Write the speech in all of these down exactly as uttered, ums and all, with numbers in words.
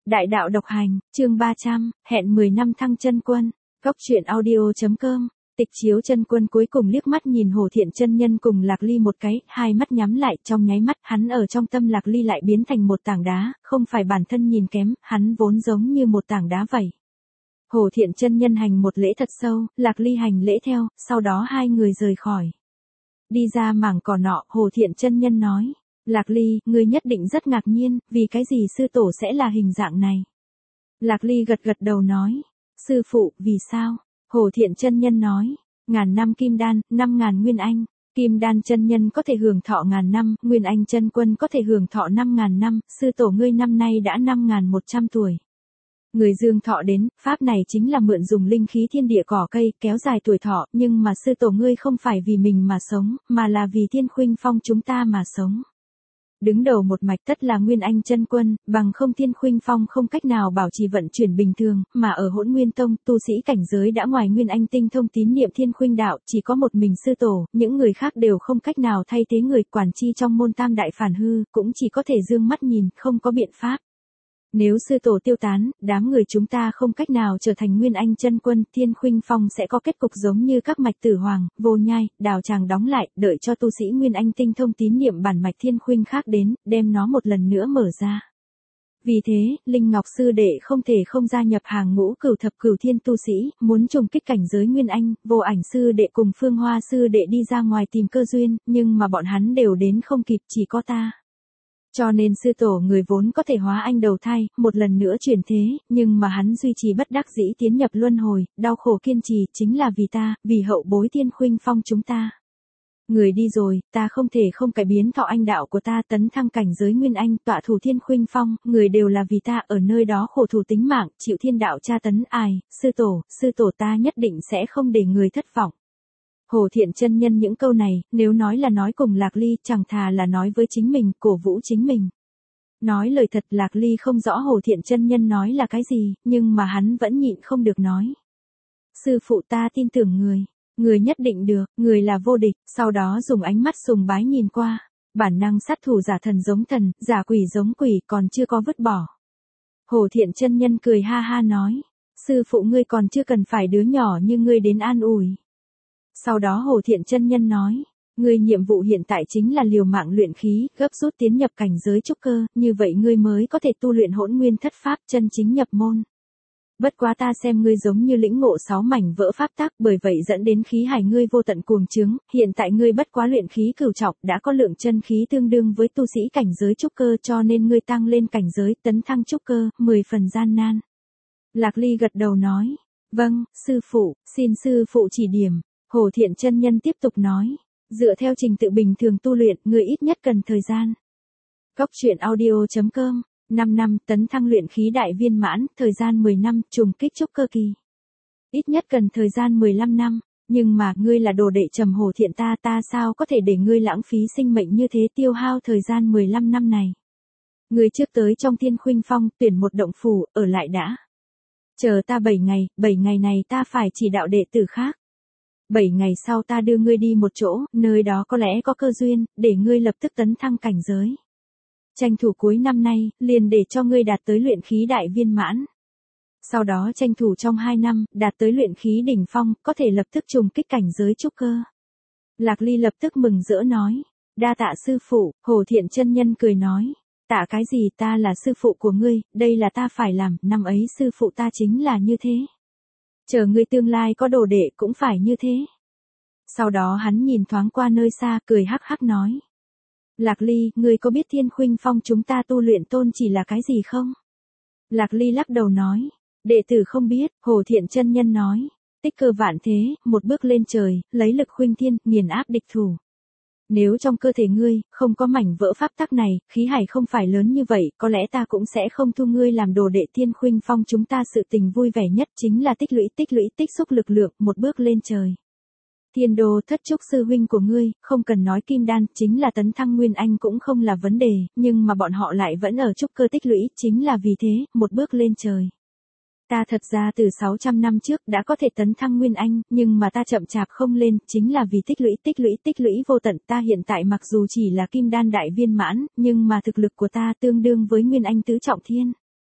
Đại đạo độc hành, chương ba trăm, hẹn mười năm thăng chân quân. Góc truyện audio chấm com. Tịch Chiếu chân quân cuối cùng liếc mắt nhìn Hồ Thiện chân nhân cùng Lạc Ly một cái, hai mắt nhắm lại, trong nháy mắt, hắn ở trong tâm Lạc Ly lại biến thành một tảng đá, không phải bản thân nhìn kém, hắn vốn giống như một tảng đá vậy. Hồ Thiện chân nhân hành một lễ thật sâu, Lạc Ly hành lễ theo, sau đó hai người rời khỏi. Đi ra mảng cỏ nọ, Hồ Thiện chân nhân nói: Lạc Ly, ngươi nhất định rất ngạc nhiên, vì cái gì sư tổ sẽ là hình dạng này? Lạc Ly gật gật đầu nói: Sư phụ, vì sao? Hồ Thiện chân nhân nói: Ngàn năm kim đan, năm ngàn nguyên anh. Kim đan chân nhân có thể hưởng thọ ngàn năm, nguyên anh chân quân có thể hưởng thọ năm ngàn năm, sư tổ ngươi năm nay đã năm ngàn một trăm tuổi. Người dương thọ đến, pháp này chính là mượn dùng linh khí thiên địa cỏ cây, kéo dài tuổi thọ, nhưng mà sư tổ ngươi không phải vì mình mà sống, mà là vì Thiên Khuynh Phong chúng ta mà sống. Đứng đầu một mạch tất là Nguyên Anh chân quân, bằng không Thiên Khuynh Phong không cách nào bảo trì vận chuyển bình thường, mà ở Hỗn Nguyên Tông, tu sĩ cảnh giới đã ngoài Nguyên Anh tinh thông tín niệm Thiên Khuynh đạo, chỉ có một mình sư tổ, những người khác đều không cách nào thay thế người, quản chi trong môn tam đại phản hư, cũng chỉ có thể dương mắt nhìn, không có biện pháp. Nếu sư tổ tiêu tán, đám người chúng ta không cách nào trở thành Nguyên Anh chân quân, Thiên Khuynh Phong sẽ có kết cục giống như các mạch Tử Hoàng, Vô Nhai, Đào Tràng đóng lại, đợi cho tu sĩ Nguyên Anh tinh thông tín niệm bản mạch Thiên Khuynh khác đến, đem nó một lần nữa mở ra. Vì thế, Linh Ngọc sư đệ không thể không gia nhập hàng ngũ cửu thập cửu thiên tu sĩ, muốn trùng kích cảnh giới Nguyên Anh, Vô Ảnh sư đệ cùng Phương Hoa sư đệ đi ra ngoài tìm cơ duyên, nhưng mà bọn hắn đều đến không kịp, chỉ có ta. Cho nên sư tổ người vốn có thể hóa anh đầu thai, một lần nữa chuyển thế, nhưng mà hắn duy trì bất đắc dĩ tiến nhập luân hồi, đau khổ kiên trì, chính là vì ta, vì hậu bối Thiên Khuynh Phong chúng ta. Người đi rồi, ta không thể không cải biến thọ anh đạo của ta, tấn thăng cảnh giới Nguyên Anh, tọa thủ Thiên Khuynh Phong, người đều là vì ta, ở nơi đó khổ thủ tính mạng, chịu thiên đạo tra tấn ai, sư tổ, sư tổ ta nhất định sẽ không để người thất vọng. Hồ Thiện chân nhân những câu này, nếu nói là nói cùng Lạc Ly, chẳng thà là nói với chính mình, cổ vũ chính mình. Nói lời thật, Lạc Ly không rõ Hồ Thiện chân nhân nói là cái gì, nhưng mà hắn vẫn nhịn không được nói. Sư phụ ta tin tưởng người, người nhất định được, người là vô địch, sau đó dùng ánh mắt sùng bái nhìn qua. Bản năng sát thủ giả thần giống thần, giả quỷ giống quỷ, còn chưa có vứt bỏ. Hồ Thiện chân nhân cười ha ha nói: Sư phụ ngươi còn chưa cần phải đứa nhỏ như ngươi đến an ủi. Sau đó Hồ Thiện chân nhân nói: Ngươi nhiệm vụ hiện tại chính là liều mạng luyện khí, gấp rút tiến nhập cảnh giới trúc cơ, như vậy ngươi mới có thể tu luyện Hỗn Nguyên thất pháp, chân chính nhập môn. Bất quá ta xem ngươi giống như lĩnh ngộ sáu mảnh vỡ pháp tắc, bởi vậy dẫn đến khí hải ngươi vô tận cuồng trướng, hiện tại ngươi bất quá luyện khí cửu trọng, đã có lượng chân khí tương đương với tu sĩ cảnh giới trúc cơ, cho nên ngươi tăng lên cảnh giới, tấn thăng trúc cơ, mười phần gian nan. Lạc Ly gật đầu nói: Vâng, sư phụ, xin sư phụ chỉ điểm. Hồ Thiện chân nhân tiếp tục nói: Dựa theo trình tự bình thường tu luyện, người ít nhất cần thời gian. Góc truyện audio chấm com. năm năm, tấn thăng luyện khí đại viên mãn, thời gian mười năm, trùng kích trúc cơ kỳ. Ít nhất cần thời gian mười lăm năm, nhưng mà, ngươi là đồ đệ trầm Hồ Thiện ta, ta sao có thể để ngươi lãng phí sinh mệnh như thế, tiêu hao thời gian mười lăm năm này. Ngươi trước tới trong Thiên Khuynh Phong, tuyển một động phủ, ở lại đã. Chờ ta bảy ngày, bảy ngày này ta phải chỉ đạo đệ tử khác. Bảy ngày sau ta đưa ngươi đi một chỗ, nơi đó có lẽ có cơ duyên, để ngươi lập tức tấn thăng cảnh giới. Tranh thủ cuối năm nay, liền để cho ngươi đạt tới luyện khí đại viên mãn. Sau đó tranh thủ trong hai năm, đạt tới luyện khí đỉnh phong, có thể lập tức trùng kích cảnh giới trúc cơ. Lạc Ly lập tức mừng rỡ nói: Đa tạ sư phụ. Hồ Thiện chân nhân cười nói: Tạ cái gì, ta là sư phụ của ngươi, đây là ta phải làm, năm ấy sư phụ ta chính là như thế. Chờ ngươi tương lai có đồ đệ cũng phải như thế. Sau đó hắn nhìn thoáng qua nơi xa, cười hắc hắc nói: Lạc Ly, ngươi có biết Thiên Khuynh Phong chúng ta tu luyện tôn chỉ là cái gì không? Lạc Ly lắc đầu nói: Đệ tử không biết. Hồ Thiện chân nhân nói: Tích cơ vạn thế, một bước lên trời, lấy lực khuynh thiên, nghiền áp địch thủ. Nếu trong cơ thể ngươi, không có mảnh vỡ pháp tắc này, khí hải không phải lớn như vậy, có lẽ ta cũng sẽ không thu ngươi làm đồ đệ. Thiên Khuynh Phong chúng ta sự tình vui vẻ nhất chính là tích lũy tích lũy tích xúc lực lượng, một bước lên trời. Thiên Đô thất trúc sư huynh của ngươi, không cần nói kim đan, chính là tấn thăng Nguyên Anh cũng không là vấn đề, nhưng mà bọn họ lại vẫn ở trúc cơ tích lũy, chính là vì thế, một bước lên trời. Ta thật ra từ sáu trăm năm trước đã có thể tấn thăng Nguyên Anh, nhưng mà ta chậm chạp không lên, chính là vì tích lũy tích lũy tích lũy vô tận. Ta hiện tại mặc dù chỉ là kim đan đại viên mãn, nhưng mà thực lực của ta tương đương với Nguyên Anh tứ trọng thiên.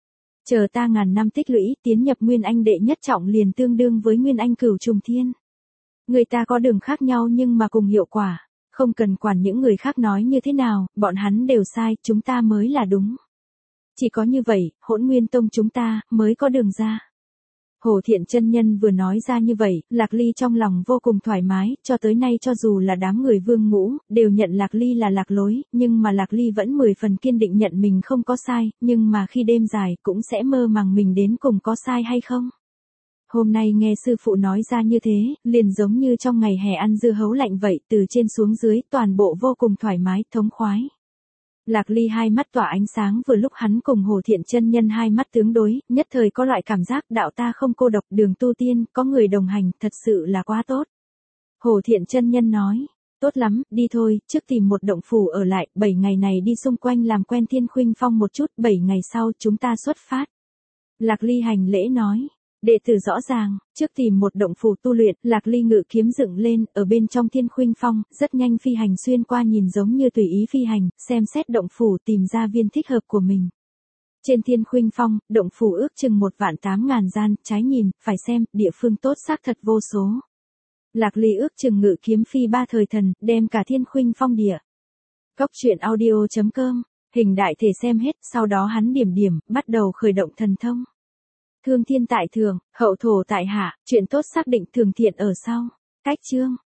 Chờ ta ngàn năm tích lũy, tiến nhập Nguyên Anh đệ nhất trọng liền tương đương với Nguyên Anh cửu trùng thiên. Người ta có đường khác nhau nhưng mà cùng hiệu quả, không cần quản những người khác nói như thế nào, bọn hắn đều sai, chúng ta mới là đúng. Chỉ có như vậy, Hỗn Nguyên Tông chúng ta mới có đường ra. Hồ Thiện chân nhân vừa nói ra như vậy, Lạc Ly trong lòng vô cùng thoải mái, cho tới nay cho dù là đám người Vương Ngũ, đều nhận Lạc Ly là lạc lối, nhưng mà Lạc Ly vẫn mười phần kiên định nhận mình không có sai, nhưng mà khi đêm dài cũng sẽ mơ màng mình đến cùng có sai hay không. Hôm nay nghe sư phụ nói ra như thế, liền giống như trong ngày hè ăn dưa hấu lạnh vậy, từ trên xuống dưới, toàn bộ vô cùng thoải mái, thống khoái. Lạc Ly hai mắt tỏa ánh sáng vừa lúc hắn cùng Hồ Thiện chân nhân hai mắt tướng đối, nhất thời có loại cảm giác đạo ta không cô độc, đường tu tiên, có người đồng hành, thật sự là quá tốt. Hồ Thiện chân nhân nói, tốt lắm, đi thôi, trước tìm một động phủ ở lại, bảy ngày này đi xung quanh làm quen Thiên Khuynh Phong một chút, bảy ngày sau chúng ta xuất phát. Lạc Ly hành lễ nói. Đệ tử rõ ràng, trước tìm một động phủ tu luyện, Lạc Ly ngự kiếm dựng lên, ở bên trong Thiên Khuynh Phong, rất nhanh phi hành xuyên qua nhìn giống như tùy ý phi hành, xem xét động phủ tìm ra viên thích hợp của mình. Trên Thiên Khuynh Phong, động phủ ước chừng một vạn tám ngàn gian, trái nhìn, phải xem, địa phương tốt xác thật vô số. Lạc Ly ước chừng ngự kiếm phi ba thời thần, đem cả Thiên Khuynh Phong địa. Cốc truyện audio chấm com, hình đại thể xem hết, sau đó hắn điểm điểm, bắt đầu khởi động thần thông. Thương thiên tại thường, hậu thổ tại hạ, chuyện tốt xác định thường thiện ở sau. Cách chương.